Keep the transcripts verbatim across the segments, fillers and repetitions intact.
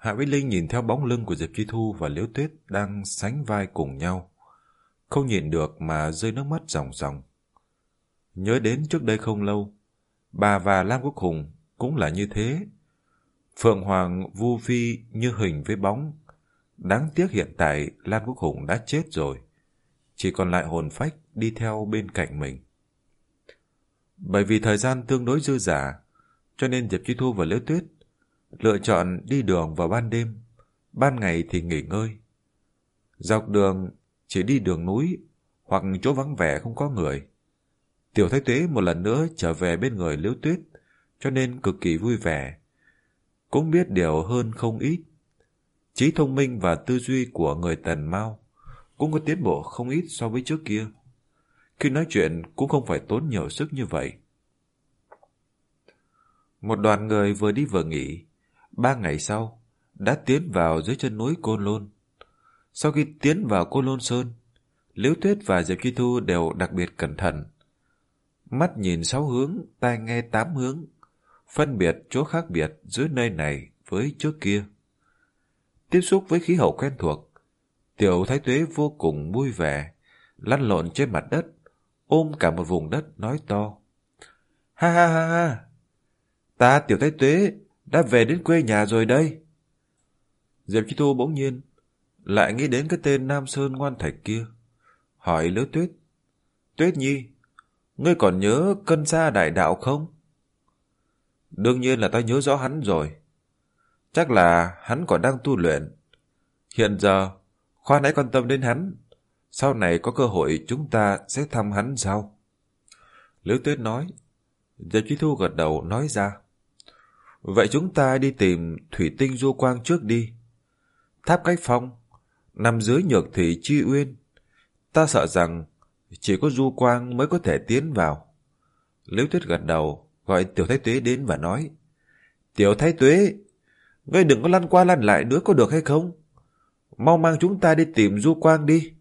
Hạ Vĩ Linh nhìn theo bóng lưng của Diệp Chi Thu và Liễu Tuyết đang sánh vai cùng nhau, không nhịn được mà rơi nước mắt ròng ròng. Nhớ đến trước đây không lâu, bà và Lam Quốc Hùng cũng là như thế. Phượng Hoàng vu phi như hình với bóng. Đáng tiếc hiện tại Lam Quốc Hùng đã chết rồi, chỉ còn lại hồn phách đi theo bên cạnh mình. Bởi vì thời gian tương đối dư dả, cho nên Diệp Chi Thu và Liễu Tuyết lựa chọn đi đường vào ban đêm, ban ngày thì nghỉ ngơi. Dọc đường chỉ đi đường núi hoặc chỗ vắng vẻ không có người. Tiểu Thái Tuế một lần nữa trở về bên người Liễu Tuyết, cho nên cực kỳ vui vẻ, cũng biết điều hơn không ít. Trí thông minh và tư duy của người Tần Mao cũng có tiến bộ không ít so với trước kia. Khi nói chuyện cũng không phải tốn nhiều sức như vậy. Một đoàn người vừa đi vừa nghỉ, ba ngày sau đã tiến vào dưới chân núi Côn Lôn. Sau khi tiến vào Côn Lôn Sơn, Liễu Tuyết và Diệp Chi Thu đều đặc biệt cẩn thận. Mắt nhìn sáu hướng, tai nghe tám hướng, phân biệt chỗ khác biệt giữa nơi này với trước kia. Tiếp xúc với khí hậu quen thuộc, Tiểu Thái Tuế vô cùng vui vẻ, lăn lộn trên mặt đất, ôm cả một vùng đất nói to. Ha ha ha ha! Ta Tiểu Thái Tuế đã về đến quê nhà rồi đây. Diệp Chi Thu bỗng nhiên lại nghĩ đến cái tên Nam Sơn Ngoan Thạch kia, hỏi Liễu Tuyết. Tuyết Nhi, ngươi còn nhớ Cân Sa Đại Đạo không? Đương nhiên là ta nhớ rõ hắn rồi. Chắc là hắn còn đang tu luyện. Hiện giờ, khoan hãy quan tâm đến hắn. Sau này có cơ hội chúng ta sẽ thăm hắn sau. Liễu Tuyết nói. Diệp Chi Thu gật đầu nói ra. Vậy chúng ta đi tìm Thủy Tinh Du Quang trước đi. Tháp Cách Phong nằm dưới Nhược Thủy Chi Uyên. Ta sợ rằng chỉ có Du Quang mới có thể tiến vào. Liễu Tuyết gật đầu, gọi Tiểu Thái Tuế đến và nói. Tiểu Thái Tuế, ngươi đừng có lăn qua lăn lại nữa có được hay không? Mau mang chúng ta đi tìm Du Quang đi.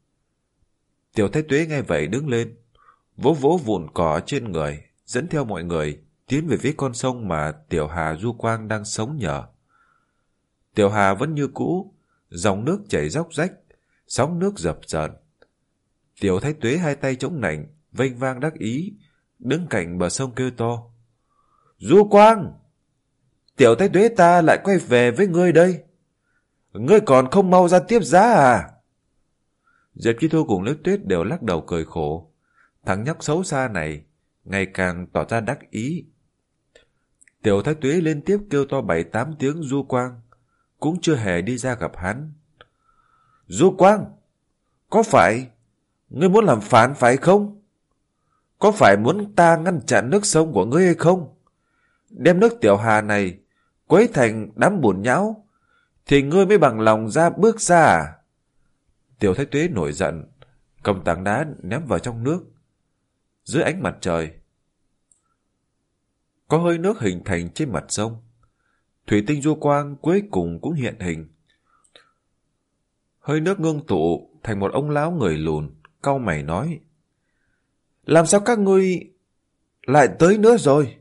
Tiểu Thái Tuế nghe vậy đứng lên, vỗ vỗ vụn cỏ trên người, dẫn theo mọi người tiến về phía con sông mà Tiểu Hà Du Quang đang sống nhờ. Tiểu Hà vẫn như cũ, dòng nước chảy róc rách, sóng nước dập dờn. Tiểu Thái Tuế hai tay chống nạnh, vênh vang đắc ý, đứng cạnh bờ sông kêu to. Du Quang! Tiểu Thái Tuế ta lại quay về với ngươi đây. Ngươi còn không mau ra tiếp giá à? Diệp Chi Thu cùng Liễu Tuyết đều lắc đầu cười khổ. Thằng nhóc xấu xa này ngày càng tỏ ra đắc ý. Tiểu Thái Tuế liên tiếp kêu to bảy tám tiếng Du Quang, cũng chưa hề đi ra gặp hắn. Du Quang! Có phải ngươi muốn làm phản phải không? Có phải muốn ta ngăn chặn nước sông của ngươi hay không? Đem nước Tiểu Hà này quấy thành đám bùn nhão, thì ngươi mới bằng lòng ra bước ra à? Tiểu Thái Tuế nổi giận, cầm tảng đá ném vào trong nước. Dưới ánh mặt trời, có hơi nước hình thành trên mặt sông. Thủy Tinh Du Quang cuối cùng cũng hiện hình. Hơi nước ngưng tụ thành một ông lão người lùn, cau mày nói. Làm sao các ngươi lại tới nữa rồi?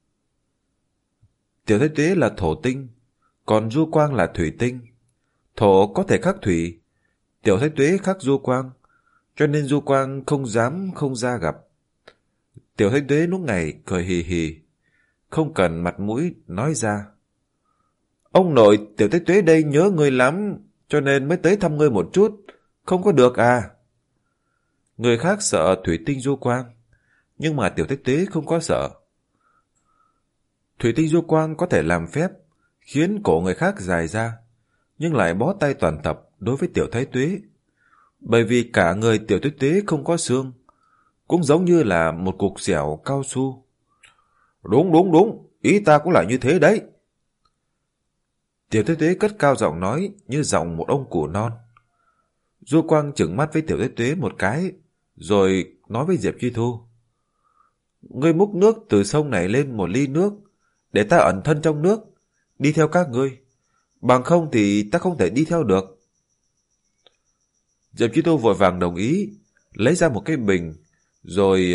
Tiểu Thái Tuế là thổ tinh, còn Du Quang là thủy tinh. Thổ có thể khắc thủy, Tiểu Thái Tuế khắc Du Quang, cho nên Du Quang không dám không ra gặp. Tiểu Thái Tuế lúc ngày cười hì hì, không cần mặt mũi nói ra. Ông nội Tiểu Thái Tuế đây nhớ ngươi lắm, cho nên mới tới thăm ngươi một chút, không có được à? Người khác sợ Thủy Tinh Du Quang, nhưng mà Tiểu Thái Tuế không có sợ. Thủy Tinh Du Quang có thể làm phép, khiến cổ người khác dài ra, nhưng lại bó tay toàn tập đối với Tiểu Thái Tuế. Bởi vì cả người Tiểu Thái Tuế không có xương, cũng giống như là một cục dẻo cao su. Đúng đúng đúng, ý ta cũng là như thế đấy. Tiểu Thái Tuế cất cao giọng nói như giọng một ông cụ non. Du Quang trừng mắt với Tiểu Thái Tuế một cái, rồi nói với Diệp Chi Thu. Ngươi múc nước từ sông này lên một ly nước, để ta ẩn thân trong nước, đi theo các ngươi. Bằng không thì ta không thể đi theo được. Diệp Chi Thu vội vàng đồng ý, lấy ra một cái bình, rồi...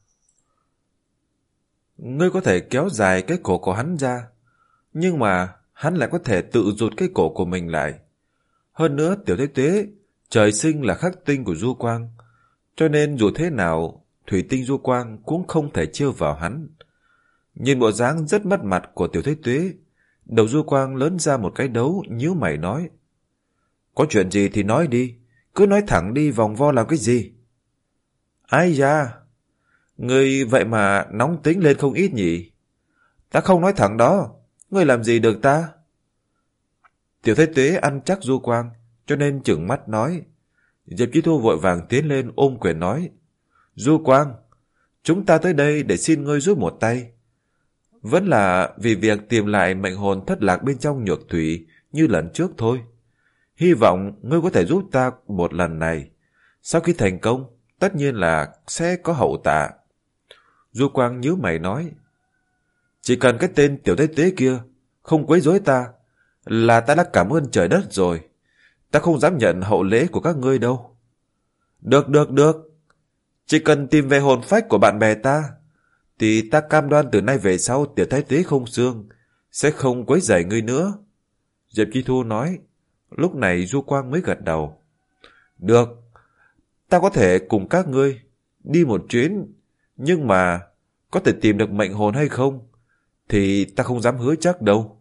Ngươi có thể kéo dài cái cổ của hắn ra, nhưng mà hắn lại có thể tự rụt cái cổ của mình lại. Hơn nữa Tiểu Thế Tuế trời sinh là khắc tinh của Du Quang, cho nên dù thế nào thủy tinh Du Quang cũng không thể chiêu vào hắn. Nhìn bộ dáng rất mất mặt của Tiểu Thế Tuế, đầu Du Quang lớn ra một cái đấu, nhíu mày nói: Có chuyện gì thì nói đi, cứ nói thẳng đi, vòng vo làm cái gì? Ai da, ngươi vậy mà nóng tính lên không ít nhỉ? Ta không nói thẳng đó, ngươi làm gì được ta? Tiểu Thế Tuế ăn chắc Du Quang, cho nên trừng mắt nói. Diệp Chi Thu vội vàng tiến lên ôm quyền nói: Du Quang, chúng ta tới đây để xin ngươi giúp một tay. Vẫn là vì việc tìm lại mệnh hồn thất lạc bên trong nhược thủy như lần trước thôi. Hy vọng ngươi có thể giúp ta một lần này. Sau khi thành công, tất nhiên là sẽ có hậu tạ. Du Quang nhíu mày nói: Chỉ cần cái tên Tiểu Thế Tuế kia không quấy rối ta là ta đã cảm ơn trời đất rồi. Ta không dám nhận hậu lễ của các ngươi đâu. Được, được, được. Chỉ cần tìm về hồn phách của bạn bè ta, thì ta cam đoan từ nay về sau Tiểu Thế Tuế không xương sẽ không quấy rầy ngươi nữa. Diệp Chi Thu nói. Lúc này Du Quang mới gật đầu. Được, ta có thể cùng các ngươi đi một chuyến, nhưng mà có thể tìm được mệnh hồn hay không thì ta không dám hứa chắc đâu.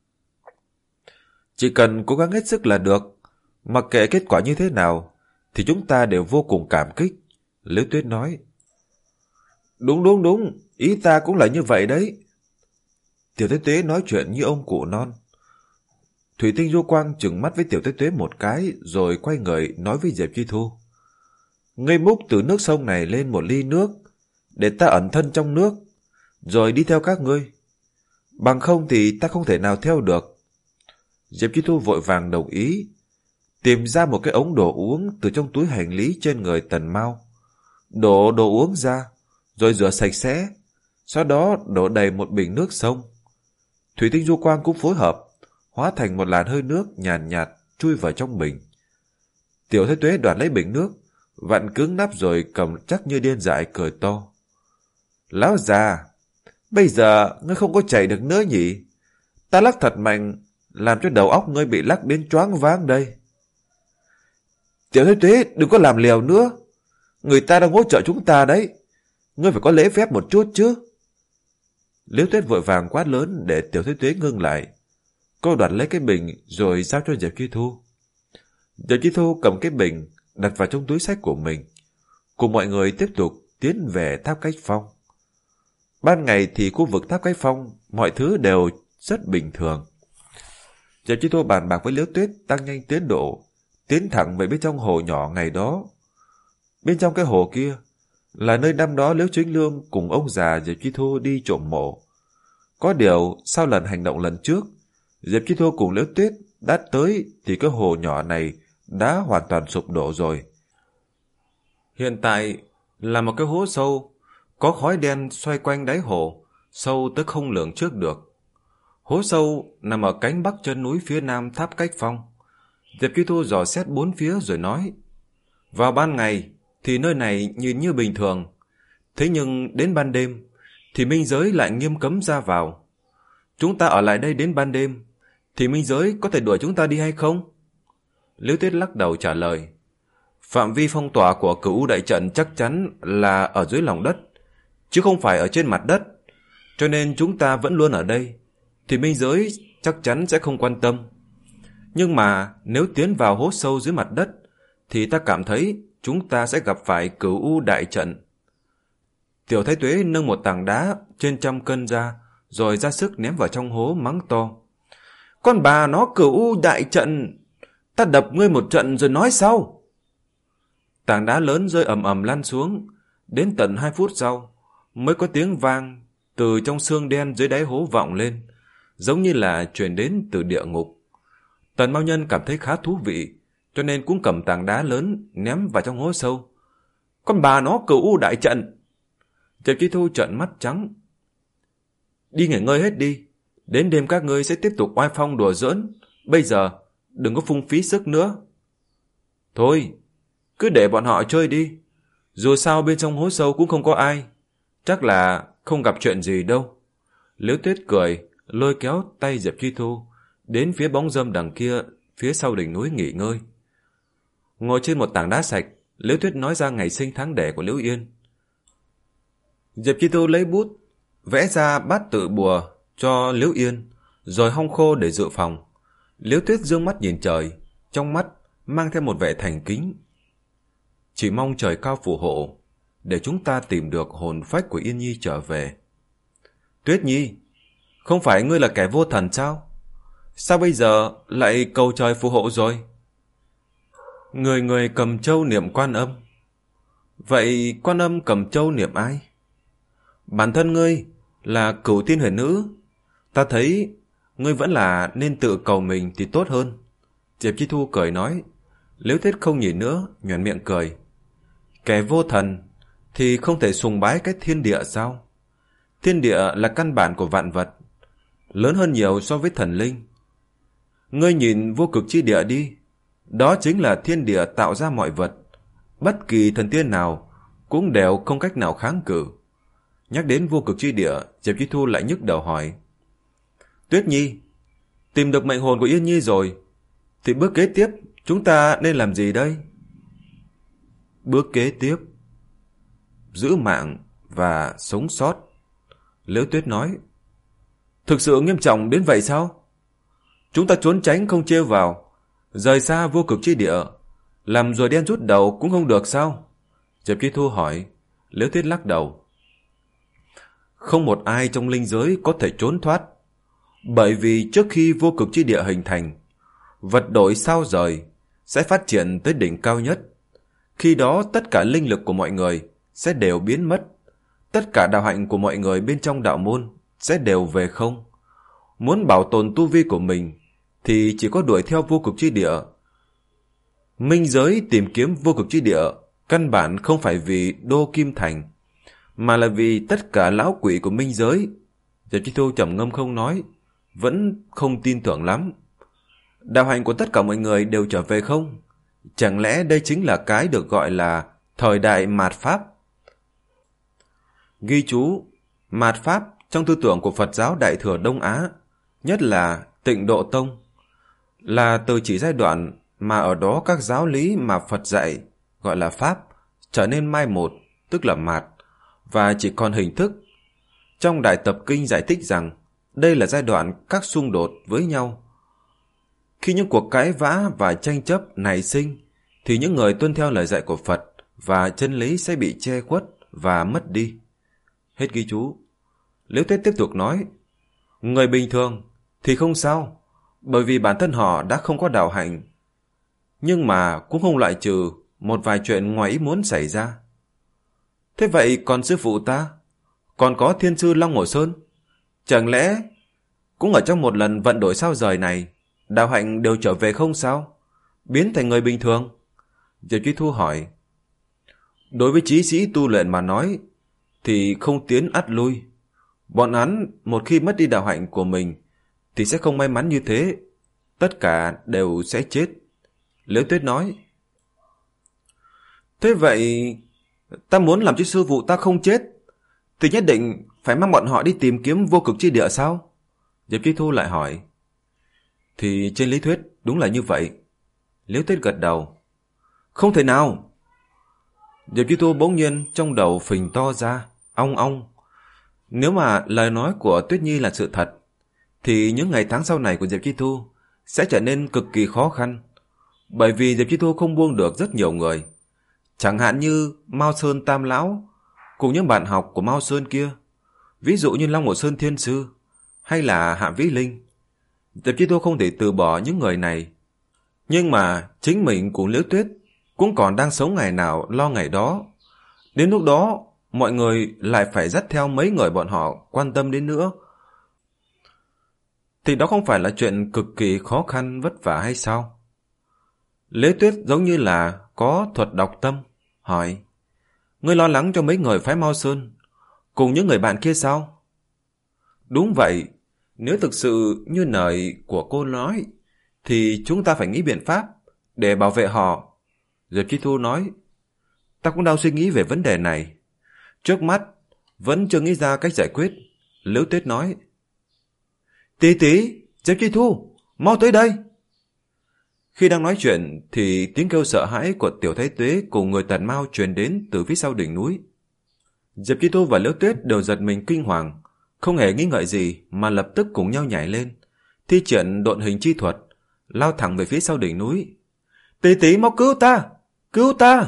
Chỉ cần cố gắng hết sức là được. Mặc kệ kết quả như thế nào thì chúng ta đều vô cùng cảm kích. Liễu Tuyết nói. Đúng đúng đúng, ý ta cũng là như vậy đấy. Tiểu Thế Tuế nói chuyện như ông cụ non. Thủy tinh Du Quang trừng mắt với Tiểu Thế Tuế một cái, rồi quay người nói với Diệp Chi Thu. Ngươi múc từ nước sông này lên một ly nước, để ta ẩn thân trong nước, rồi đi theo các ngươi. Bằng không thì ta không thể nào theo được. Diệp Chi Thu vội vàng đồng ý, tìm ra một cái ống đồ uống từ trong túi hành lý trên người Tần Mao. Đổ đồ uống ra, rồi rửa sạch sẽ, sau đó đổ đầy một bình nước sông. Thủy tinh Du Quang cũng phối hợp, hóa thành một làn hơi nước nhàn nhạt, nhạt chui vào trong bình. Tiểu Thế Tuế đoạt lấy bình nước, vặn cứng nắp rồi cầm chắc như điên dại cười to. Lão già, bây giờ ngươi không có chảy được nữa nhỉ? Ta lắc thật mạnh, làm cho đầu óc ngươi bị lắc đến choáng váng đây. Tiểu Thế Tuế đừng có làm liều nữa, người ta đang hỗ trợ chúng ta đấy, ngươi phải có lễ phép một chút chứ. Liễu Tuyết vội vàng quát lớn để Tiểu Thế Tuế ngưng lại. Cô đoạt lấy cái bình rồi giao cho Diệp Chi Thu. Diệp Chi Thu cầm cái bình đặt vào trong túi xách của mình, cùng mọi người tiếp tục tiến về tháp Cách Phong. Ban ngày thì khu vực tháp Cách Phong mọi thứ đều rất bình thường. Diệp Chi Thu bàn bạc với Liễu Tuyết tăng nhanh tiến độ, tiến thẳng về bên trong hồ nhỏ ngày đó. Bên trong cái hồ kia là nơi năm đó Liễu Chính Lương cùng ông già Diệp Chi Thu đi trộm mộ. Có điều sau lần hành động lần trước, Diệp Chi Thu cùng Liễu Tuyết đã tới thì cái hồ nhỏ này đã hoàn toàn sụp đổ rồi. Hiện tại là một cái hố sâu, có khói đen xoay quanh đáy hồ, sâu tới không lường trước được. Hố sâu nằm ở cánh bắc chân núi phía nam tháp Cách Phong. Diệp Chi Thu dò xét bốn phía rồi nói. Vào ban ngày thì nơi này nhìn như bình thường, thế nhưng đến ban đêm thì minh giới lại nghiêm cấm ra vào. Chúng ta ở lại đây đến ban đêm thì minh giới có thể đuổi chúng ta đi hay không? Liễu Tuyết lắc đầu trả lời. Phạm vi phong tỏa của Cửu Đại Trận chắc chắn là ở dưới lòng đất, chứ không phải ở trên mặt đất. Cho nên chúng ta vẫn luôn ở đây, thì minh giới chắc chắn sẽ không quan tâm. Nhưng mà nếu tiến vào hố sâu dưới mặt đất, thì ta cảm thấy chúng ta sẽ gặp phải Cửu Đại Trận. Tiểu Thái Tuế nâng một tảng đá trên trăm cân ra, rồi ra sức ném vào trong hố mắng to. Con bà nó Cửu Đại Trận, ta đập ngươi một trận rồi nói sau. Tảng đá lớn rơi ầm ầm lăn xuống, đến tận hai phút sau mới có tiếng vang từ trong xương đen dưới đáy hố vọng lên, giống như là truyền đến từ địa ngục. Tần Mao Nhân cảm thấy khá thú vị, cho nên cũng cầm tảng đá lớn ném vào trong hố sâu. Con bà nó Cửu Đại Trận. Diệp Chi Thu trợn mắt trắng. Đi nghỉ ngơi hết đi, đến đêm các ngươi sẽ tiếp tục oai phong đùa giỡn, bây giờ đừng có phung phí sức nữa. Thôi, cứ để bọn họ chơi đi, dù sao bên trong hố sâu cũng không có ai, chắc là không gặp chuyện gì đâu. Liễu Tuyết cười, lôi kéo tay Diệp Chi Thu, đến phía bóng râm đằng kia, phía sau đỉnh núi nghỉ ngơi. Ngồi trên một tảng đá sạch, Liễu Tuyết nói ra ngày sinh tháng đẻ của Liễu Yên. Diệp Chi Thu lấy bút, vẽ ra bát tự bùa cho Liễu Yên, rồi hong khô để dự phòng. Liễu Tuyết dương mắt nhìn trời, trong mắt mang theo một vẻ thành kính. Chỉ mong trời cao phù hộ, để chúng ta tìm được hồn phách của Yên Nhi trở về. Tuyết Nhi, không phải ngươi là kẻ vô thần sao? Sao bây giờ lại cầu trời phù hộ rồi? Người người cầm châu niệm Quan Âm. Vậy Quan Âm cầm châu niệm ai? Bản thân ngươi là Cửu Tiên Huyền Nữ, ta thấy ngươi vẫn là nên tự cầu mình thì tốt hơn. Diệp Chi Thu cười nói. Liễu Tuyết không nhìn nữa, nhoẻn miệng cười. Kẻ vô thần thì không thể sùng bái cái thiên địa sao? Thiên địa là căn bản của vạn vật, lớn hơn nhiều so với thần linh. Ngươi nhìn vô cực chi địa đi, đó chính là thiên địa tạo ra mọi vật, bất kỳ thần tiên nào cũng đều không cách nào kháng cự. Nhắc đến vô cực chi địa, Diệp Chi Thu lại nhức đầu hỏi. Tuyết Nhi, tìm được mệnh hồn của Yên Nhi rồi, thì bước kế tiếp chúng ta nên làm gì đây? Bước kế tiếp, giữ mạng và sống sót. Liễu Tuyết nói. Thực sự nghiêm trọng đến vậy sao? Chúng ta trốn tránh không trêu vào, rời xa vô cực chi địa, làm rồi đen rút đầu cũng không được sao? Diệp Chi Thu hỏi. Liễu Tuyết lắc đầu. Không một ai trong linh giới có thể trốn thoát, bởi vì trước khi vô cực chi địa hình thành, vật đổi sao rời sẽ phát triển tới đỉnh cao nhất. Khi đó tất cả linh lực của mọi người sẽ đều biến mất, tất cả đạo hạnh của mọi người bên trong đạo môn sẽ đều về không. Muốn bảo tồn tu vi của mình thì chỉ có đuổi theo vô cực chi địa. Minh giới tìm kiếm vô cực chi địa căn bản không phải vì Đô Kim Thành, mà là vì tất cả lão quỷ của minh giới. Diệp Chi Thu trầm ngâm không nói, vẫn không tin tưởng lắm. Đạo hạnh của tất cả mọi người đều trở về không? Chẳng lẽ đây chính là cái được gọi là thời đại mạt Pháp? Ghi chú, mạt Pháp trong tư tưởng của Phật giáo Đại Thừa Đông Á, nhất là Tịnh Độ Tông, là từ chỉ giai đoạn mà ở đó các giáo lý mà Phật dạy, gọi là Pháp, trở nên mai một, tức là mạt, và chỉ còn hình thức. Trong Đại Tập Kinh giải thích rằng, đây là giai đoạn các xung đột với nhau. Khi những cuộc cãi vã và tranh chấp nảy sinh, thì những người tuân theo lời dạy của Phật và chân lý sẽ bị che khuất và mất đi. Hết ghi chú. Liễu Tuyết tiếp tục nói. Người bình thường thì không sao, bởi vì bản thân họ đã không có đạo hạnh. Nhưng mà cũng không loại trừ một vài chuyện ngoài ý muốn xảy ra. Thế vậy còn sư phụ ta, còn có thiên sư Long Hổ Sơn, chẳng lẽ cũng ở trong một lần vận đổi sao rời này, đạo hạnh đều trở về không sao, biến thành người bình thường? Diệp Chi Thu hỏi. Đối với chí sĩ tu luyện mà nói thì không tiến ắt lui. Bọn hắn một khi mất đi đạo hạnh của mình thì sẽ không may mắn như thế, tất cả đều sẽ chết. Liễu Tuyết nói. Thế vậy ta muốn làm cho sư phụ ta không chết thì nhất định phải mang bọn họ đi tìm kiếm vô cực chi địa sao? Diệp Chi Thu lại hỏi. Thì trên lý thuyết đúng là như vậy. Liễu Tuyết gật đầu. Không thể nào. Diệp Chi Thu bỗng nhiên trong đầu phình to ra, ong ong. Nếu mà lời nói của Tuyết Nhi là sự thật, thì những ngày tháng sau này của Diệp Chi Thu sẽ trở nên cực kỳ khó khăn, bởi vì Diệp Chi Thu không buông được rất nhiều người. Chẳng hạn như Mao Sơn Tam Lão cùng những bạn học của Mao Sơn kia, ví dụ như Long Hổ Sơn Thiên Sư hay là Hạ Vĩ Linh. Diệp Chi Thu không thể từ bỏ những người này. Nhưng mà chính mình cùng Liễu Tuyết cũng còn đang sống ngày nào lo ngày đó. Đến lúc đó mọi người lại phải dắt theo mấy người bọn họ quan tâm đến nữa, thì đó không phải là chuyện cực kỳ khó khăn vất vả hay sao? Liễu Tuyết giống như là có thuật đọc tâm, hỏi. Ngươi lo lắng cho mấy người phái Mao Sơn cùng những người bạn kia sao? Đúng vậy. Nếu thực sự như lời của cô nói thì chúng ta phải nghĩ biện pháp để bảo vệ họ. Diệp Chi Thu nói. Ta cũng đang suy nghĩ về vấn đề này, trước mắt vẫn chưa nghĩ ra cách giải quyết. Liễu Tuyết nói. Tí tí, Diệp Chi Thu, Mau tới đây! Khi đang nói chuyện thì tiếng kêu sợ hãi của Tiểu Thái Tuế cùng người Tần Mao truyền đến từ phía sau đỉnh núi. Diệp Chi Thu và Liễu Tuyết đều giật mình kinh hoàng, không hề nghi ngợi gì mà lập tức cùng nhau nhảy lên, thi triển độn hình chi thuật, lao thẳng về phía sau đỉnh núi. Tỷ tỷ mau cứu ta! Cứu ta!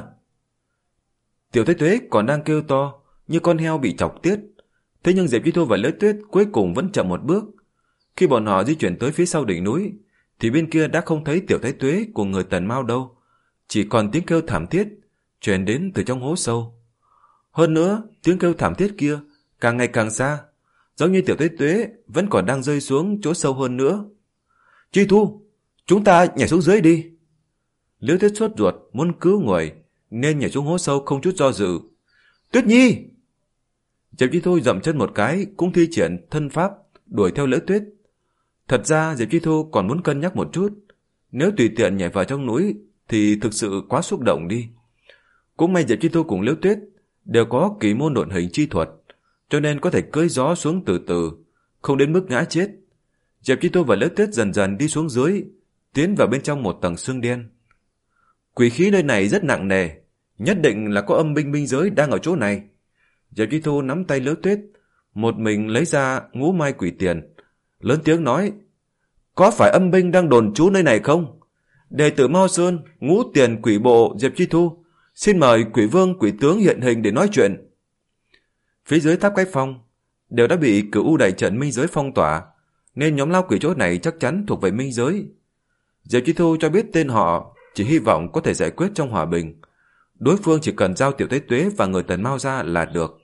Tiểu Thái Tuế còn đang kêu to như con heo bị chọc tiết. Thế nhưng Diệp Chi Thu và Liễu Tuyết cuối cùng vẫn chậm một bước. Khi bọn họ di chuyển tới phía sau đỉnh núi thì bên kia đã không thấy Tiểu Thái Tuế của người Tần Mao đâu, chỉ còn tiếng kêu thảm thiết truyền đến từ trong hố sâu. Hơn nữa, tiếng kêu thảm thiết kia càng ngày càng xa, giống như Tiểu Thái Tuế vẫn còn đang rơi xuống chỗ sâu hơn nữa. Chi Thu, chúng ta nhảy xuống dưới đi! Liễu Tuyết sốt ruột muốn cứu người nên nhảy xuống hố sâu không chút do dự. Tuyết Nhi! Diệp Chi Thu dậm chân một cái cũng thi triển thân pháp đuổi theo Liễu Tuyết. Thật ra Diệp Chi Thu còn muốn cân nhắc một chút, nếu tùy tiện nhảy vào trong núi thì thực sự quá xúc động đi. Cũng may Diệp Chi Thu cùng Liễu Tuyết đều có kỳ môn độn hình chi thuật, cho nên có thể cưỡi gió xuống từ từ, không đến mức ngã chết. Diệp Chi Thu và Liễu Tuyết dần dần đi xuống dưới, tiến vào bên trong một tầng xương đen. Quỷ khí nơi này rất nặng nề, nhất định là có âm binh binh giới đang ở chỗ này. Diệp Chi Thu nắm tay Liễu Tuyết, một mình lấy ra ngũ mai quỷ tiền, lớn tiếng nói: Có phải âm binh đang đồn trú nơi này không? Đệ tử Mao Sơn, ngũ tiền quỷ bộ Diệp Chi Thu, xin mời quỷ vương quỷ tướng hiện hình để nói chuyện. Phía dưới tháp Cách Phong đều đã bị Cửu U đại trận minh giới phong tỏa, nên nhóm lao quỷ chỗ này chắc chắn thuộc về minh giới. Diệp Chi Thu cho biết tên họ, chỉ hy vọng có thể giải quyết trong hòa bình. Đối phương chỉ cần giao Tiểu Thái Tuế và người Tần Mao ra là được.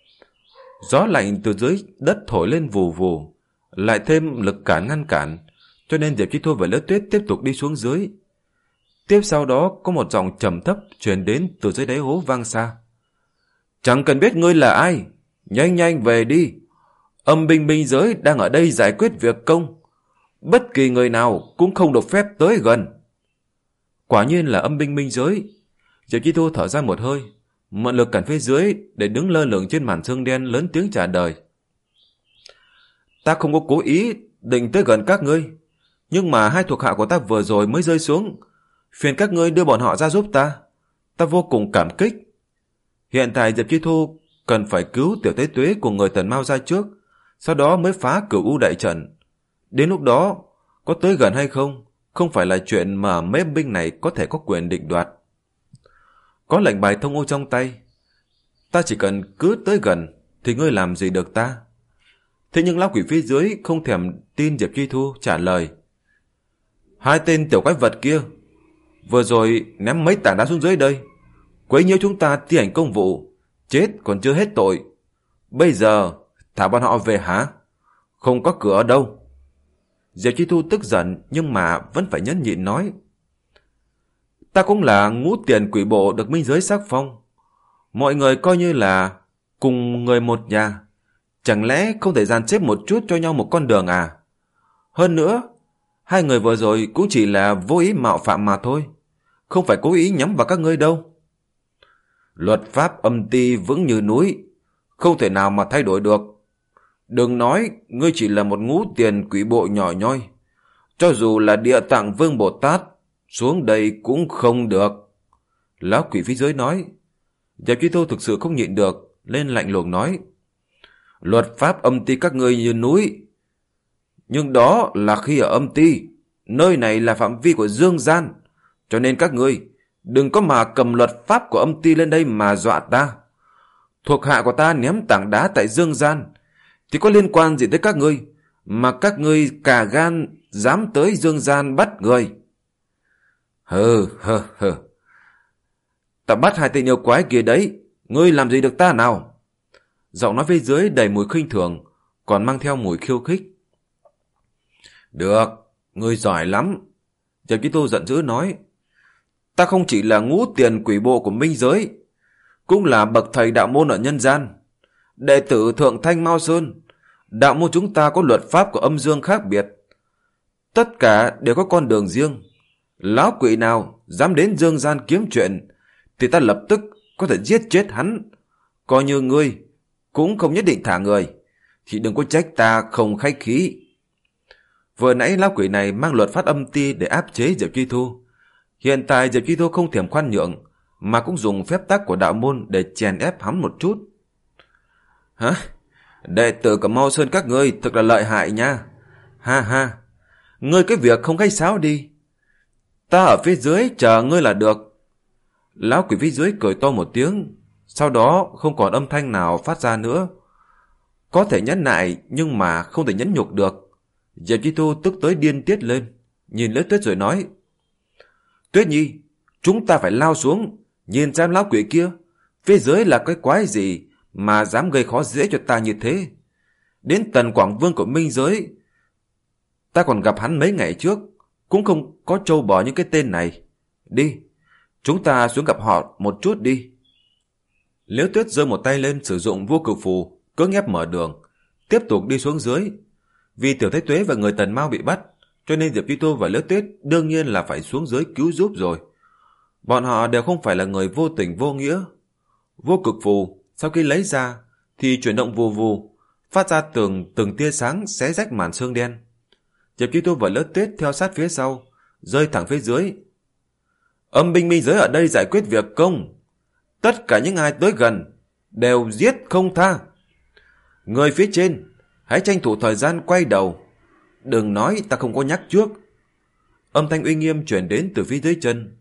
Gió lạnh từ dưới đất thổi lên vù vù, lại thêm lực cản ngăn cản, cho nên Diệp Chi Thu và Liễu Tuyết tiếp tục đi xuống dưới. Tiếp sau đó có một giọng trầm thấp truyền đến từ dưới đáy hố vang xa. Chẳng cần biết ngươi là ai, nhanh nhanh về đi. Âm binh binh giới đang ở đây giải quyết việc công. Bất kỳ người nào cũng không được phép tới gần. Quả nhiên là âm binh binh giới. Diệp Chi Thu thở ra một hơi, mượn lực cản phía dưới để đứng lơ lửng trên màn xương đen, lớn tiếng trả lời. Ta không có cố ý định tới gần các ngươi, nhưng mà hai thuộc hạ của ta vừa rồi mới rơi xuống, phiền các ngươi đưa bọn họ ra giúp ta. Ta vô cùng cảm kích. Hiện tại Diệp Chi Thu cần phải cứu Tiểu Thái Tuế của người Tần Mao ra trước, sau đó mới phá Cửu U đại trận. Đến lúc đó, có tới gần hay không, không phải là chuyện mà mấy binh này có thể có quyền định đoạt. Có lệnh bài thông ô trong tay, ta chỉ cần cứ tới gần thì ngươi làm gì được ta. Thế nhưng lão quỷ phía dưới không thèm tin Diệp Chi Thu, trả lời. Hai tên tiểu quái vật kia vừa rồi ném mấy tảng đá xuống dưới đây, quấy nhiễu chúng ta thi hành công vụ, chết còn chưa hết tội. Bây giờ thả bọn họ về hả? Không có cửa ở đâu. Diệp Chi Thu tức giận nhưng mà vẫn phải nhẫn nhịn nói. Ta cũng là ngũ tiền quỷ bộ được minh giới sắc phong. Mọi người coi như là cùng người một nhà. Chẳng lẽ không thể dàn xếp một chút cho nhau một con đường à? Hơn nữa, hai người vừa rồi cũng chỉ là vô ý mạo phạm mà thôi, không phải cố ý nhắm vào các ngươi đâu. Luật pháp âm ti vững như núi, không thể nào mà thay đổi được. Đừng nói ngươi chỉ là một ngũ tiền quỷ bộ nhỏ nhoi, cho dù là Địa Tạng Vương Bồ Tát xuống đây cũng không được. Lão quỷ phía dưới nói. Diệp Chi Thu thực sự không nhịn được, lên lạnh lùng nói. Luật pháp âm ti các ngươi như núi, nhưng đó là khi ở âm ti, nơi này là phạm vi của dương gian, cho nên các ngươi đừng có mà cầm luật pháp của âm ti lên đây mà dọa ta. Thuộc hạ của ta ném tảng đá tại dương gian thì có liên quan gì tới các ngươi, mà các ngươi cả gan dám tới dương gian bắt người. Hừ hừ hừ, ta bắt hai tên yêu quái kia đấy, ngươi làm gì được ta nào? Giọng nói phía dưới đầy mùi khinh thường, còn mang theo mùi khiêu khích. Được, ngươi giỏi lắm. Diệp Chi Thu giận dữ nói. Ta không chỉ là ngũ tiền quỷ bộ của minh giới, cũng là bậc thầy đạo môn ở nhân gian, đệ tử Thượng Thanh Mao Sơn. Đạo môn chúng ta có luật pháp của âm dương khác biệt, tất cả đều có con đường riêng. Lão quỷ nào dám đến dương gian kiếm chuyện thì ta lập tức có thể giết chết hắn. Coi như ngươi cũng không nhất định thả người, thì đừng có trách ta không khách khí. Vừa nãy lão quỷ này mang luật phát âm ti để áp chế Diệp Chi Thu. Hiện tại Diệp Chi Thu không thèm khoan nhượng, mà cũng dùng phép tắc của đạo môn để chèn ép hắn một chút. Hả? Đệ tử của Mao Sơn các ngươi thực là lợi hại nha. Ha ha, ngươi cái việc không khách sáo đi. Ta ở phía dưới chờ ngươi là được. Lão quỷ phía dưới cười to một tiếng, sau đó không còn âm thanh nào phát ra nữa. Có thể nhẫn nại nhưng mà không thể nhẫn nhục được. Diệp Chi Thu tức tới điên tiết lên, nhìn Liễu Tuyết rồi nói: Tuyết Nhi, chúng ta phải lao xuống, nhìn xem lão quỷ kia, phía dưới là cái quái gì mà dám gây khó dễ cho ta như thế. Đến Tần Quảng Vương của Minh Giới, ta còn gặp hắn mấy ngày trước, cũng không có trâu bò những cái tên này. Đi, chúng ta xuống gặp họ một chút đi. Liễu Tuyết giơ một tay lên sử dụng vô cực phù, cưỡng ép mở đường, tiếp tục đi xuống dưới. Vì Tiểu Thái Tuế và người Tần Mao bị bắt, cho nên Diệp Chi Thu và Liễu Tuyết đương nhiên là phải xuống dưới cứu giúp rồi. Bọn họ đều không phải là người vô tình vô nghĩa. Vô cực phù sau khi lấy ra thì chuyển động vù vù, phát ra từng từng tia sáng xé rách màn sương đen. Diệp Chi Thu và Liễu Tuyết theo sát phía sau, rơi thẳng phía dưới. Âm binh minh giới ở đây giải quyết việc công, tất cả những ai tới gần đều giết không tha. Người phía trên hãy tranh thủ thời gian quay đầu, đừng nói ta không có nhắc trước. Âm thanh uy nghiêm truyền đến từ phía dưới chân.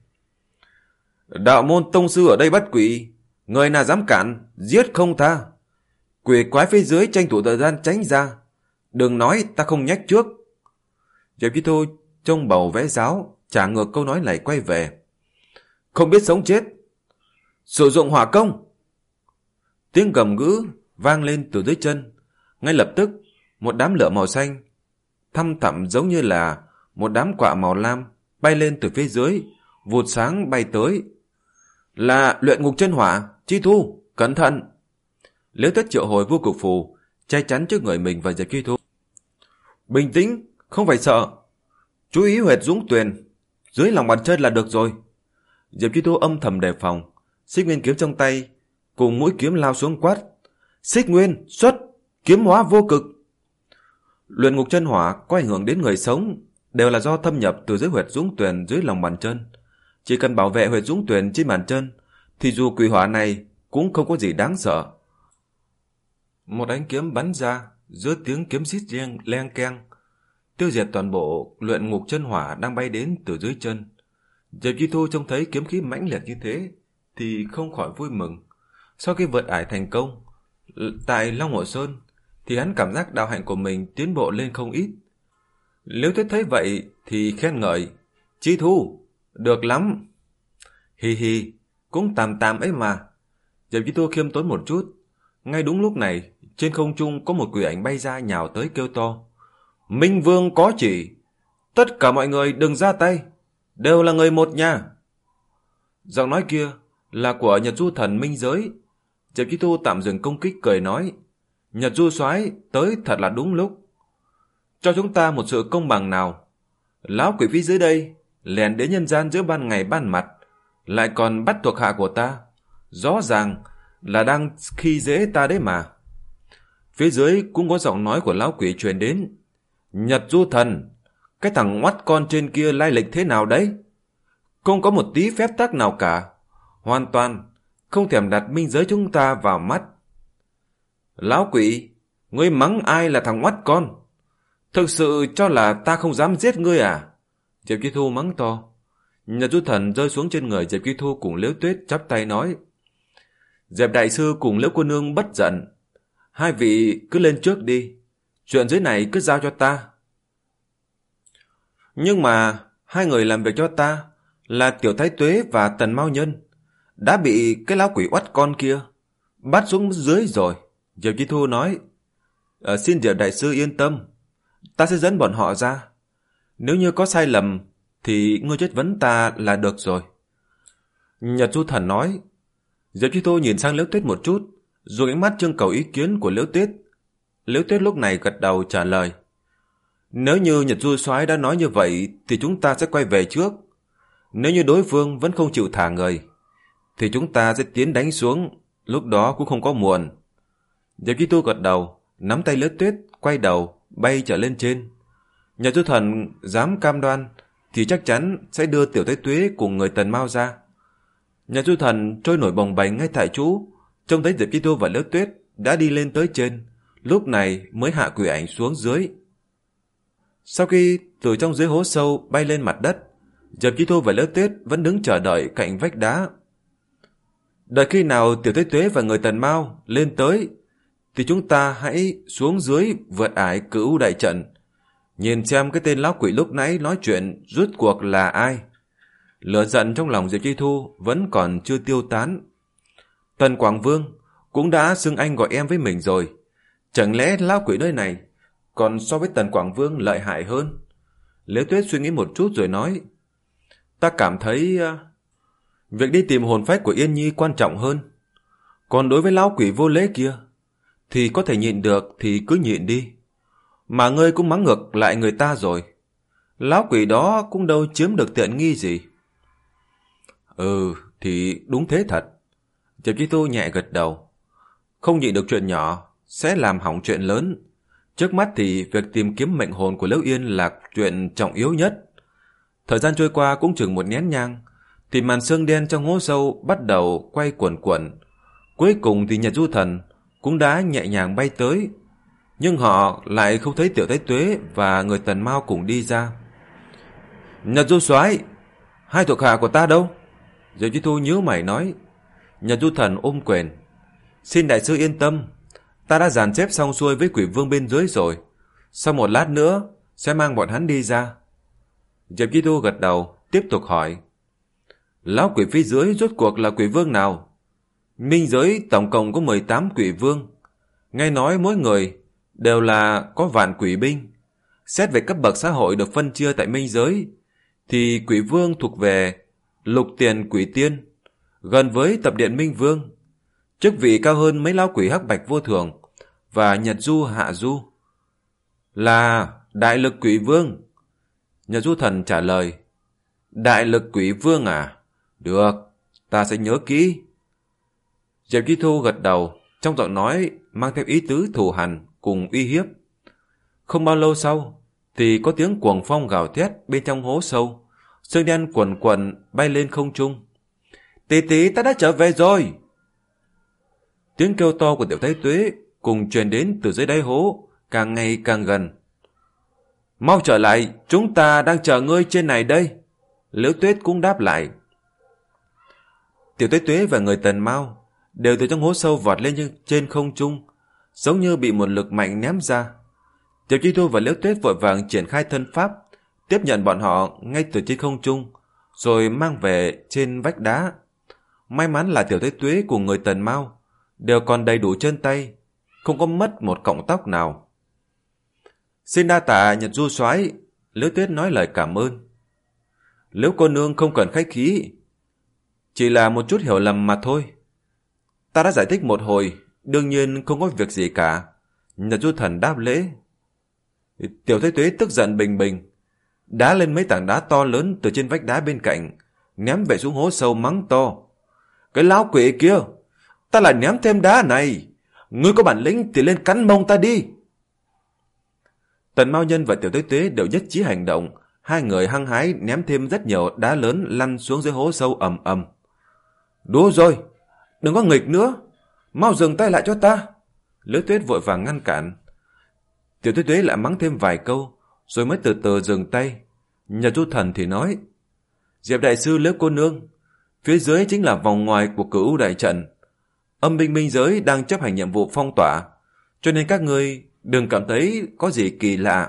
Đạo môn tông sư ở đây bắt quỷ, người nào dám cản, giết không tha. Quỷ quái phía dưới tranh thủ thời gian tránh ra, đừng nói ta không nhắc trước. Diệp Chi Thu trông bầu vẽ giáo, trả ngược câu nói này quay về. Không biết sống chết, sử dụng hỏa công. Tiếng gầm gữ vang lên từ dưới chân. Ngay lập tức, một đám lửa màu xanh, thăm thẳm giống như là một đám quạ màu lam, bay lên từ phía dưới, vụt sáng bay tới. Là luyện ngục chân hỏa. Chi Thu, cẩn thận. Liễu Tuyết triệu hồi vô cực phù, che chắn trước người mình và Diệp Chi Thu. Bình tĩnh, không phải sợ. Chú ý huyệt dũng tuyền, dưới lòng bàn chân là được rồi. Diệp Chi Thu âm thầm đề phòng, xích nguyên kiếm trong tay, cùng mũi kiếm lao xuống quát. Xích nguyên, xuất, kiếm hóa vô cực. Luyện ngục chân hỏa có ảnh hưởng đến người sống, đều là do thâm nhập từ dưới huyệt dũng tuyền dưới lòng bàn chân. Chỉ cần bảo vệ huyệt dũng tuyền trên bàn chân, thì dù quỷ hỏa này cũng không có gì đáng sợ. Một ánh kiếm bắn ra, giữa tiếng kiếm xít riêng leng keng, tiêu diệt toàn bộ luyện ngục chân hỏa đang bay đến từ dưới chân. Diệp Chi Thu trông thấy kiếm khí mãnh liệt như thế thì không khỏi vui mừng. Sau khi vượt ải thành công tại Long Hồ Sơn thì hắn cảm giác đạo hạnh của mình tiến bộ lên không ít. Liễu Tuyết thấy vậy thì khen ngợi. Chi Thu, được lắm. Hi hi, cũng tạm tạm ấy mà. Diệp Chi Thu khiêm tốn một chút. Ngay đúng lúc này, trên không trung có một quỷ ảnh bay ra nhào tới kêu to. Minh Vương có chỉ, tất cả mọi người đừng ra tay, đều là người một nhà. Giọng nói kia là của Nhật Du Thần Minh Giới. Diệp Chi Thu tạm dừng công kích cười nói. Nhật Du soái tới thật là đúng lúc. Cho chúng ta một sự công bằng nào. Lão quỷ phía dưới đây lẻn đến nhân gian giữa ban ngày ban mặt, lại còn bắt thuộc hạ của ta, rõ ràng là đang khi dễ ta đấy mà. Phía dưới cũng có giọng nói của lão quỷ truyền đến. Nhật Du Thần, cái thằng ngoắt con trên kia lai lịch thế nào đấy? Không có một tí phép tắc nào cả, hoàn toàn không thèm đặt minh giới chúng ta vào mắt. Lão quỷ, ngươi mắng ai là thằng ngoắt con? Thực sự cho là ta không dám giết ngươi à? Diệp Chi Thu mắng to. Nhật Du Thần rơi xuống trên người Diệp Chi Thu cùng Liễu Tuyết chắp tay nói. Diệp đại sư cùng Liễu cô nương bất giận, hai vị cứ lên trước đi, chuyện dưới này cứ giao cho ta. Nhưng mà hai người làm việc cho ta là Tiểu Thái Tuế và Tần Mao Nhân đã bị cái lão quỷ oắt con kia bắt xuống dưới rồi. Diệp Chi Thu nói. À, xin Diệp đại sư yên tâm, ta sẽ dẫn bọn họ ra. Nếu như có sai lầm thì ngươi chất vấn ta là được rồi. Nhật Du Thần nói. Diệp Chi Thu nhìn sang Liễu Tuyết một chút, dùng ánh mắt trưng cầu ý kiến của Liễu Tuyết. Liễu Tuyết lúc này gật đầu trả lời. Nếu như Nhật Du soái đã nói như vậy thì chúng ta sẽ quay về trước. Nếu như đối phương vẫn không chịu thả người thì chúng ta sẽ tiến đánh xuống, lúc đó cũng không có muộn. Diệp Chi Thu gật đầu, nắm tay Liễu Tuyết, quay đầu bay trở lên trên. Nhật Du Thần dám cam đoan thì chắc chắn sẽ đưa Tiểu Thái Tuế cùng người Tần Mao ra. Nhật Du Thần trôi nổi bồng bềnh ngay tại chỗ, trông thấy Diệp Chi Thu và Liễu Tuyết đã đi lên tới trên, lúc này mới hạ quỷ ảnh xuống dưới. Sau khi từ trong dưới hố sâu bay lên mặt đất, Diệp Chi Thu và Liễu Tuyết vẫn đứng chờ đợi cạnh vách đá. Đợi khi nào Tiểu Thái Tuế và người Tần Mao lên tới, thì chúng ta hãy xuống dưới vượt ải Cửu Đại Trận, nhìn xem cái tên lão quỷ lúc nãy nói chuyện rốt cuộc là ai. Lửa giận trong lòng Diệp Chi Thu vẫn còn chưa tiêu tán. Tần Quảng Vương cũng đã xưng anh gọi em với mình rồi, chẳng lẽ lão quỷ nơi này còn so với Tần Quảng Vương lợi hại hơn? Liễu Tuyết suy nghĩ một chút rồi nói, ta cảm thấy uh, việc đi tìm hồn phách của Yên Nhi quan trọng hơn. Còn đối với lão quỷ vô lễ kia thì có thể nhịn được thì cứ nhịn đi. Mà ngươi cũng mắng ngược lại người ta rồi, lão quỷ đó cũng đâu chiếm được tiện nghi gì. Ừ, thì đúng thế thật. Diệp Chi Thu nhẹ gật đầu. Không nhịn được chuyện nhỏ sẽ làm hỏng chuyện lớn. Trước mắt thì việc tìm kiếm mệnh hồn của Liễu Yên là chuyện trọng yếu nhất. Thời gian trôi qua cũng chừng một nén nhang, thì màn sương đen trong hố sâu bắt đầu quay cuộn cuộn. Cuối cùng thì Nhật Du Thần cũng đã nhẹ nhàng bay tới, nhưng họ lại không thấy Tiểu Thái Tuế và người Tần Mao cùng đi ra. Nhật Du soái, hai thuộc hạ của ta đâu? Diệp Chi Thu nhíu mày nói. Nhật Du Thần ôm quyền, xin đại sư yên tâm, ta đã dàn xếp xong xuôi với quỷ vương bên dưới rồi, sau một lát nữa sẽ mang bọn hắn đi ra. Diệp Chi Thu gật đầu, tiếp tục hỏi, lão quỷ phía dưới rốt cuộc là quỷ vương nào? Minh giới tổng cộng có mười tám quỷ vương, nghe nói mỗi người đều là có vạn quỷ binh. Xét về cấp bậc xã hội được phân chia tại minh giới, thì quỷ vương thuộc về lục tiền quỷ tiên, gần với tập điện minh vương, chức vị cao hơn mấy lão quỷ hắc bạch vô thường và Nhật Du hạ du. Là đại lực quỷ vương. Nhật Du Thần trả lời. Đại lực quỷ vương à? Được, ta sẽ nhớ kỹ. Diệp Chi Thu gật đầu, trong giọng nói mang theo ý tứ thù hằn cùng uy hiếp. Không bao lâu sau thì có tiếng cuồng phong gào thét bên trong hố sâu, sương đen quần quần bay lên không trung. Tí tí, ta đã trở về rồi. Tiếng kêu to của Tiểu Thái Tuế cùng truyền đến từ dưới đáy hố, càng ngày càng gần. Mau trở lại, chúng ta đang chờ ngươi trên này đây. Liễu Tuyết cũng đáp lại. Tiểu Thái Tuế và người Tần Mao đều từ trong hố sâu vọt lên trên không trung, giống như bị một lực mạnh ném ra. Tiểu Chi Thu và Liễu Tuyết vội vàng triển khai thân pháp, tiếp nhận bọn họ ngay từ trên không trung, rồi mang về trên vách đá. May mắn là Tiểu Thái Tuế cùng người Tần Mao đều còn đầy đủ chân tay, không có mất một cọng tóc nào. Xin đa tạ Nhật Du soái, Liễu Tuyết nói lời cảm ơn. Liễu cô nương không cần khách khí, chỉ là một chút hiểu lầm mà thôi. Ta đã giải thích một hồi, đương nhiên không có việc gì cả. Nhật Du Thần đáp lễ. Tiểu Thái Tuế tức giận bình bình, đá lên mấy tảng đá to lớn từ trên vách đá bên cạnh, ném về xuống hố sâu mắng to. Cái lão quỷ kia, ta lại ném thêm đá này, ngươi có bản lĩnh thì lên cắn mông ta đi. Tần Mao Nhân và Tiểu Thái Tuế đều nhất trí hành động, hai người hăng hái ném thêm rất nhiều đá lớn lăn xuống dưới hố sâu ầm ầm. Đủ rồi, đừng có nghịch nữa, mau dừng tay lại cho ta. Liễu Tuyết vội vàng ngăn cản. Tiểu Thái Tuế lại mắng thêm vài câu, rồi mới từ từ dừng tay. Nhật Du Thần thì nói, Diệp đại sư, Liễu cô nương, phía dưới chính là vòng ngoài của Cửu Đại Trận. Âm binh minh giới đang chấp hành nhiệm vụ phong tỏa, cho nên các ngươi đừng cảm thấy có gì kỳ lạ.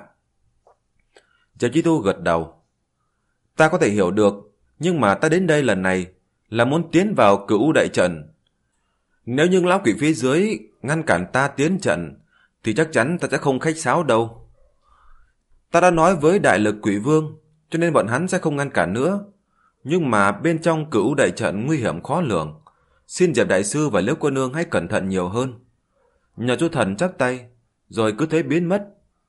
Diệp Chi Thu gật đầu. Ta có thể hiểu được, nhưng mà ta đến đây lần này là muốn tiến vào Cửu Đại Trận. Nếu như lão quỷ phía dưới ngăn cản ta tiến trận, thì chắc chắn ta sẽ không khách sáo đâu. Ta đã nói với đại lực quỷ vương, cho nên bọn hắn sẽ không ngăn cản nữa. Nhưng mà bên trong Cửu Đại Trận nguy hiểm khó lường, xin Diệp đại sư và Liễu cô nương hãy cẩn thận nhiều hơn. Nhật Du Thần chắp tay, rồi cứ thế biến mất.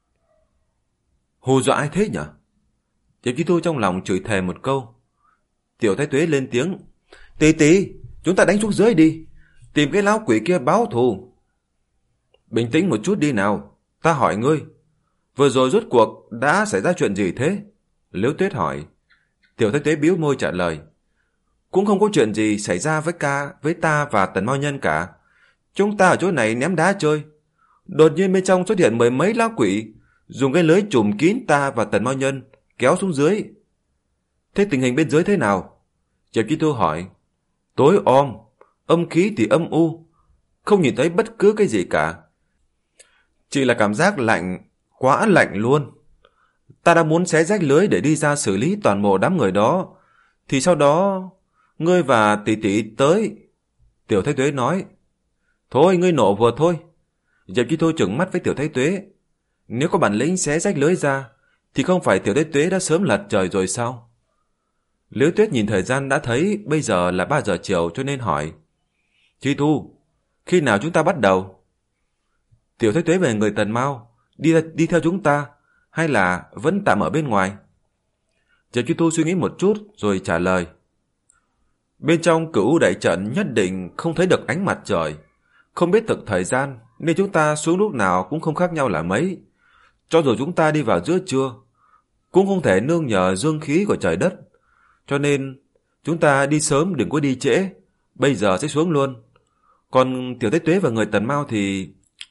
Hù dọa ai thế nhỉ? Diệp Chi Thu trong lòng chửi thề một câu. Tiểu Thái Tuế lên tiếng, Tí tí, chúng ta đánh xuống dưới đi, tìm cái lão quỷ kia báo thù. Bình tĩnh một chút đi nào, ta hỏi ngươi, Vừa rồi rốt cuộc đã xảy ra chuyện gì thế? Liễu Tuyết hỏi. Tiểu Thái Tuế bĩu môi trả lời. Cũng không có chuyện gì xảy ra với ca với ta và Tần Mao Nhân cả. Chúng ta ở chỗ này ném đá chơi. Đột nhiên bên trong xuất hiện mười mấy lão quỷ, dùng cái lưới trùm kín ta và Tần Mao Nhân, kéo xuống dưới. Thế tình hình bên dưới thế nào? Diệp Chi Thu hỏi. Tối om, âm khí thì âm u, không nhìn thấy bất cứ cái gì cả. Chỉ là cảm giác lạnh, quá lạnh luôn. Ta đã muốn xé rách lưới để đi ra xử lý toàn bộ đám người đó, thì sau đó ngươi và tỷ tỷ tới. Tiểu Thái Tuế nói. Thôi ngươi nổ vừa thôi. Diệp Chi Thu trừng mắt với Tiểu Thái Tuế. Nếu có bản lĩnh xé rách lưới ra, thì không phải Tiểu Thái Tuế đã sớm lật trời rồi sao? Liễu Tuyết nhìn thời gian đã thấy bây giờ là ba giờ chiều cho nên hỏi. Chi Thu, khi nào chúng ta bắt đầu? Tiểu Thái Tuế về người Tần Mao, đi, đi theo chúng ta, hay là vẫn tạm ở bên ngoài? Diệp Chi Thu suy nghĩ một chút rồi trả lời. Bên trong Cửu đại trận nhất định không thấy được ánh mặt trời, không biết thực thời gian, nên chúng ta xuống lúc nào cũng không khác nhau là mấy. Cho dù chúng ta đi vào giữa trưa, cũng không thể nương nhờ dương khí của trời đất. Cho nên chúng ta đi sớm đừng có đi trễ, bây giờ sẽ xuống luôn. Còn Tiểu Thái Tuế và người Tần Mao thì...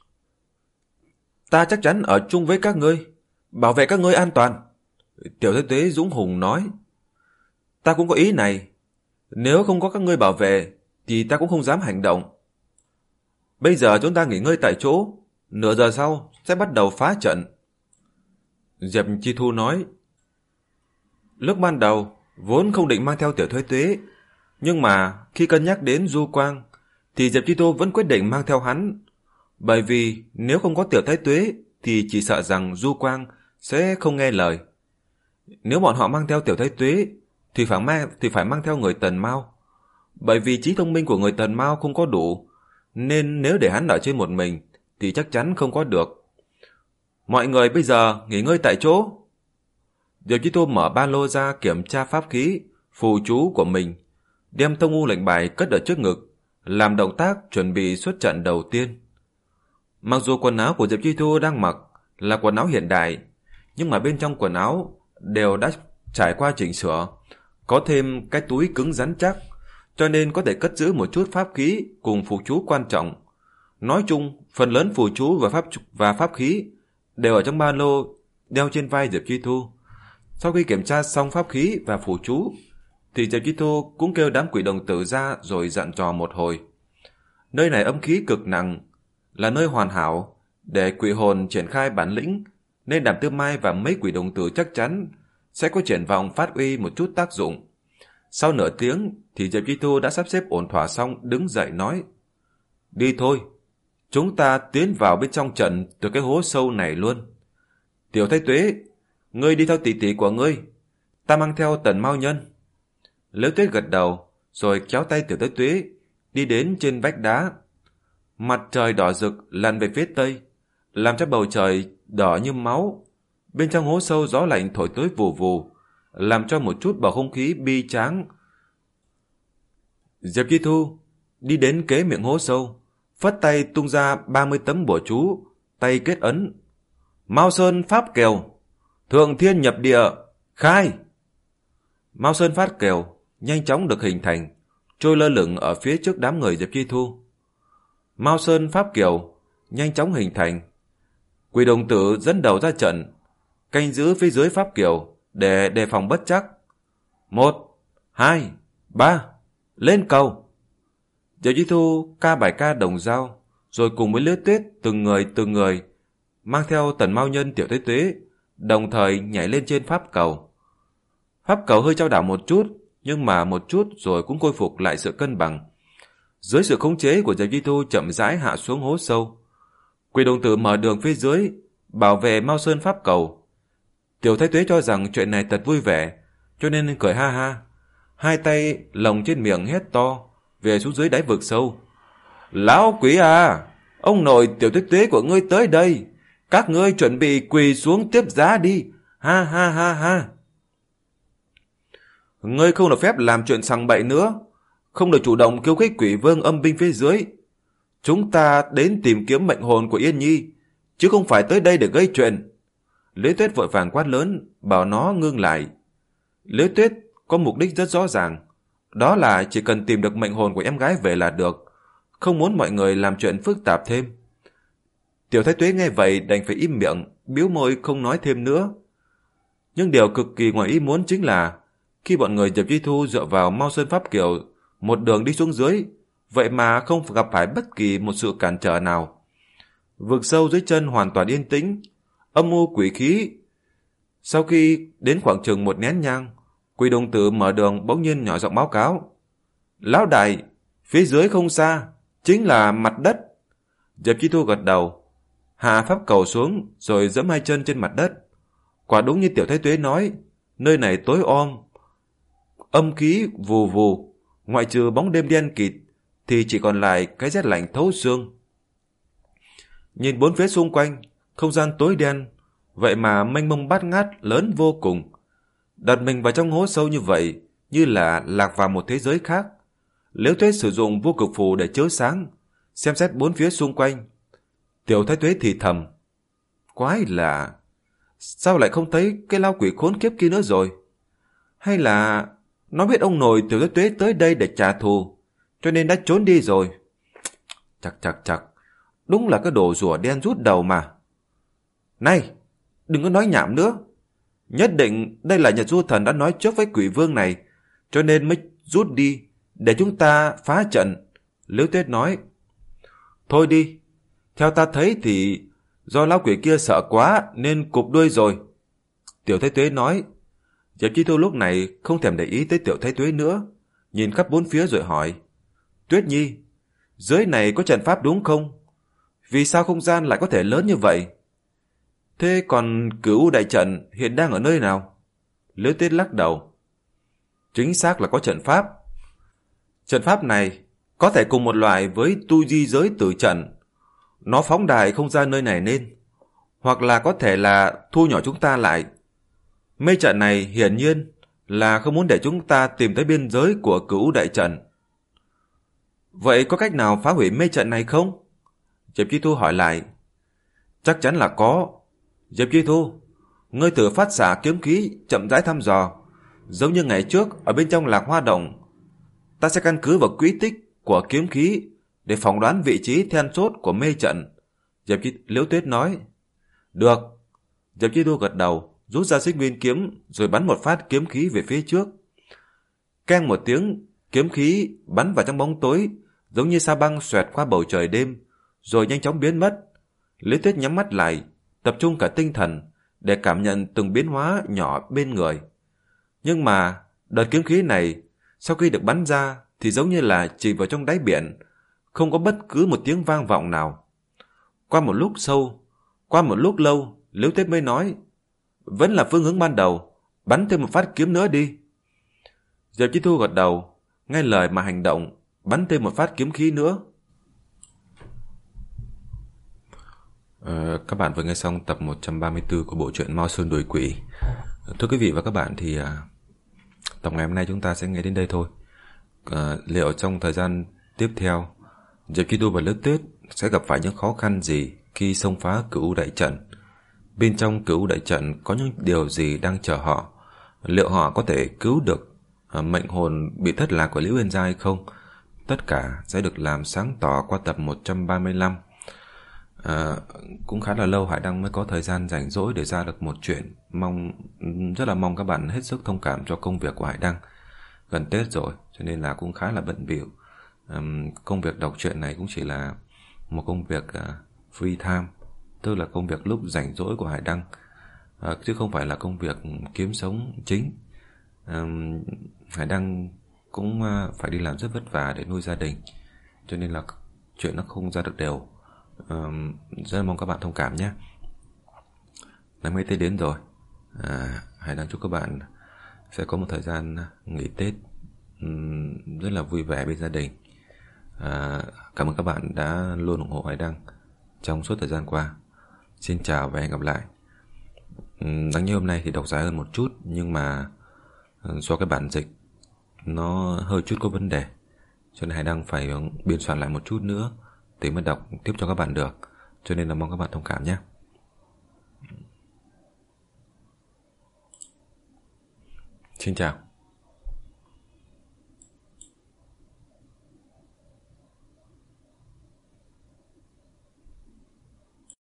Ta chắc chắn ở chung với các ngươi, bảo vệ các ngươi an toàn. Tiểu Thái Tuế dũng hùng nói. Ta cũng có ý này, nếu không có các ngươi bảo vệ thì ta cũng không dám hành động. Bây giờ chúng ta nghỉ ngơi tại chỗ, nửa giờ sau sẽ bắt đầu phá trận. Diệp Chi Thu nói. Lúc ban đầu vốn không định mang theo Tiểu Thái Tuế, nhưng mà khi cân nhắc đến Du Quang thì Diệp Chi Thu vẫn quyết định mang theo hắn. Bởi vì nếu không có Tiểu Thái Tuế thì chỉ sợ rằng Du Quang sẽ không nghe lời. Nếu bọn họ mang theo Tiểu Thái Tuế thì phải mang, thì phải mang theo người Tần Mao. Bởi vì trí thông minh của người Tần Mao không có đủ, nên nếu để hắn ở trên một mình thì chắc chắn không có được. Mọi người bây giờ nghỉ ngơi tại chỗ. Diệp Chi Thu mở ba lô ra kiểm tra pháp khí, phù chú của mình, đem Tông U lệnh bài cất ở trước ngực, làm động tác chuẩn bị xuất trận đầu tiên. Mặc dù quần áo của Diệp Chi Thu đang mặc là quần áo hiện đại, nhưng mà bên trong quần áo đều đã trải qua chỉnh sửa, có thêm cái túi cứng rắn chắc, cho nên có thể cất giữ một chút pháp khí cùng phù chú quan trọng. Nói chung, phần lớn phù chú và pháp và pháp khí đều ở trong ba lô đeo trên vai Diệp Chi Thu. Sau khi kiểm tra xong pháp khí và phù chú, thì Diệp Chi Thu cũng kêu đám quỷ đồng tử ra rồi dặn dò một hồi. Nơi này âm khí cực nặng, là nơi hoàn hảo để quỷ hồn triển khai bản lĩnh, nên Đàm Tư Mai và mấy quỷ đồng tử chắc chắn sẽ có triển vọng phát huy một chút tác dụng. Sau nửa tiếng thì Diệp Chi Thu đã sắp xếp ổn thỏa xong, đứng dậy nói. Đi thôi, chúng ta tiến vào bên trong trận từ cái hố sâu này luôn. Tiểu Thái Tuế, ngươi đi theo tỷ tỷ của ngươi, ta mang theo Tần Mao Nhân. Liễu Tuyết gật đầu rồi kéo tay Tiểu Thái Tuế đi đến trên vách đá. Mặt trời đỏ rực lặn về phía tây, làm cho bầu trời đỏ như máu. Bên trong hố sâu gió lạnh thổi tới vù vù, làm cho một chút bầu không khí bi tráng. Diệp Chi Thu đi đến kế miệng hố sâu, phất tay tung ra ba mươi tấm bùa chú, tay kết ấn. Mao Sơn Pháp Kiều, Thượng Thiên Nhập Địa, khai! Mao Sơn Pháp Kiều nhanh chóng được hình thành, trôi lơ lửng ở phía trước đám người Diệp Chi Thu. Mao Sơn Pháp Kiều nhanh chóng hình thành. Quỷ đồng tử dẫn đầu ra trận, canh giữ phía dưới Pháp Kiều để đề phòng bất chắc. Một, hai, ba, lên cầu! Diệp Chi Thu ca bài ca đồng dao, rồi cùng với Liễu Tuyết từng người từng người mang theo Tần Mao Nhân, Tiểu Thái Tuế, đồng thời nhảy lên trên pháp cầu. Pháp cầu hơi chao đảo một chút, nhưng mà một chút rồi cũng khôi phục lại sự cân bằng. Dưới sự khống chế của Diệp Chi Thu chậm rãi hạ xuống hố sâu. Quỷ đồng tử mở đường phía dưới, bảo vệ Mao Sơn pháp cầu. Tiểu Thái Tuế cho rằng chuyện này thật vui vẻ, cho nên cười ha ha, hai tay lồng trên miệng hét to về xuống dưới đáy vực sâu. Lão quỷ à, ông nội Tiểu Thái Tuế của ngươi tới đây, các ngươi chuẩn bị quỳ xuống tiếp giá đi, ha ha ha ha. Ngươi không được phép làm chuyện sằng bậy nữa, không được chủ động khiêu khích quỷ vương âm binh phía dưới. Chúng ta đến tìm kiếm mệnh hồn của Yên Nhi, chứ không phải tới đây để gây chuyện. Liễu Tuyết vội vàng quát lớn, bảo nó ngưng lại. Liễu Tuyết có mục đích rất rõ ràng, đó là chỉ cần tìm được mệnh hồn của em gái về là được, không muốn mọi người làm chuyện phức tạp thêm. Tiểu Thái Tuế nghe vậy đành phải im miệng, bĩu môi không nói thêm nữa. Nhưng điều cực kỳ ngoài ý muốn chính là khi bọn người Diệp Chi Thu dựa vào Mao Sơn Pháp Kiều một đường đi xuống dưới, vậy mà không gặp phải bất kỳ một sự cản trở nào. Vực sâu dưới chân hoàn toàn yên tĩnh, âm u quỷ khí. Sau khi đến khoảng chừng một nén nhang, Quỷ Đồng Tử mở đường bỗng nhiên nhỏ giọng báo cáo. Lão đại, phía dưới không xa, chính là mặt đất. Diệp Chi Thu gật đầu, hạ pháp cầu xuống rồi giẫm hai chân trên mặt đất. Quả đúng như Tiểu Thái Tuế nói, nơi này tối om, âm khí vù vù, ngoại trừ bóng đêm đen kịt thì chỉ còn lại cái rét lạnh thấu xương. Nhìn bốn phía xung quanh, không gian tối đen, vậy mà mênh mông bát ngát lớn vô cùng. Đặt mình vào trong hố sâu như vậy, như là lạc vào một thế giới khác. Liễu Tuyết sử dụng vô cực phù để chiếu sáng, xem xét bốn phía xung quanh. Tiểu Thái Tuế thì thầm, quái lạ, sao lại không thấy cái lao quỷ khốn kiếp kia nữa rồi? Hay là nó biết ông nội Tiểu Thái Tuế tới đây để trả thù, cho nên đã trốn đi rồi? Chặt chặt chặt, đúng là cái đồ rùa đen rút đầu mà. Này, đừng có nói nhảm nữa. Nhất định đây là Nhật Du Thần đã nói trước với quỷ vương này, cho nên mới rút đi, để chúng ta phá trận. Liễu Tuyết nói. Thôi đi, theo ta thấy thì do lão quỷ kia sợ quá nên cụp đuôi rồi. Tiểu Thái Tuế nói. Diệp Chi Thu lúc này không thèm để ý tới Tiểu Thái Tuế nữa, nhìn khắp bốn phía rồi hỏi. Tuyết Nhi, dưới này có trận pháp đúng không? Vì sao không gian lại có thể lớn như vậy? Thế còn Cửu đại trận hiện đang ở nơi nào? Liễu Tuyết lắc đầu. Chính xác là có trận pháp. Trận pháp này có thể cùng một loại với tu di giới tử trận. Nó phóng đại không gian nơi này lên, hoặc là có thể là thu nhỏ chúng ta lại. Mê trận này hiển nhiên là không muốn để chúng ta tìm tới biên giới của Cửu đại trận. Vậy có cách nào phá hủy mê trận này không? Diệp Chi Thu hỏi lại. Chắc chắn là có. Diệp Chi Thu, ngươi thử phát xạ kiếm khí chậm rãi thăm dò, giống như ngày trước ở bên trong Lạc Hoa Động. Ta sẽ căn cứ vào quỹ tích của kiếm khí để phỏng đoán vị trí then chốt của mê trận. Diệp Chi Liễu Tuyết nói. Được. Diệp Chi Thu gật đầu, rút ra xích nguyên kiếm rồi bắn một phát kiếm khí về phía trước. Keng một tiếng, kiếm khí bắn vào trong bóng tối, giống như sa băng xoẹt qua bầu trời đêm, rồi nhanh chóng biến mất. Liễu Tuyết nhắm mắt lại, tập trung cả tinh thần để cảm nhận từng biến hóa nhỏ bên người. Nhưng mà đợt kiếm khí này sau khi được bắn ra thì giống như là chỉ vào trong đáy biển, không có bất cứ một tiếng vang vọng nào. Qua một lúc sâu, qua một lúc lâu, Liễu Tuyết mới nói, vẫn là phương hướng ban đầu, bắn thêm một phát kiếm nữa đi. Diệp Chi Thu gật đầu, nghe lời mà hành động, bắn thêm một phát kiếm khí nữa. À, các bạn vừa nghe xong tập một trăm ba mươi tư của bộ truyện Mao Sơn Đuổi Quỷ. Thưa quý vị và các bạn, thì à, tập ngày hôm nay chúng ta sẽ nghe đến đây thôi. À, liệu trong thời gian tiếp theo, Diệp Chi Thu và Liễu Tuyết sẽ gặp phải những khó khăn gì khi xông phá Cửu đại trận? Bên trong Cửu đại trận có những điều gì đang chờ họ? Liệu họ có thể cứu được à, mệnh hồn bị thất lạc của Liễu Yên Gia hay không? Tất cả sẽ được làm sáng tỏ qua tập một trăm ba mươi lăm. À, cũng khá là lâu Hải Đăng mới có thời gian rảnh rỗi để ra được một chuyện. Mong rất là mong các bạn hết sức thông cảm cho công việc của Hải Đăng. Gần Tết rồi cho nên là cũng khá là bận bịu. À, công việc đọc truyện này cũng chỉ là một công việc uh, free time, tức là công việc lúc rảnh rỗi của Hải Đăng, à, chứ không phải là công việc kiếm sống chính. À, Hải Đăng cũng uh, phải đi làm rất vất vả để nuôi gia đình, cho nên là chuyện nó không ra được đều. Um, rất mong các bạn thông cảm nhé. Ngày mai Tết đến rồi, à, Hải Đăng chúc các bạn sẽ có một thời gian nghỉ Tết um, rất là vui vẻ bên gia đình. à, Cảm ơn các bạn đã luôn ủng hộ Hải Đăng trong suốt thời gian qua. Xin chào và hẹn gặp lại. um, Đáng nhớ hôm nay thì đọc dài hơn một chút, nhưng mà do cái bản dịch nó hơi chút có vấn đề, cho nên Hải Đăng phải biên soạn lại một chút nữa thì mới đọc tiếp cho các bạn được, cho nên là mong các bạn thông cảm nhé. Xin chào.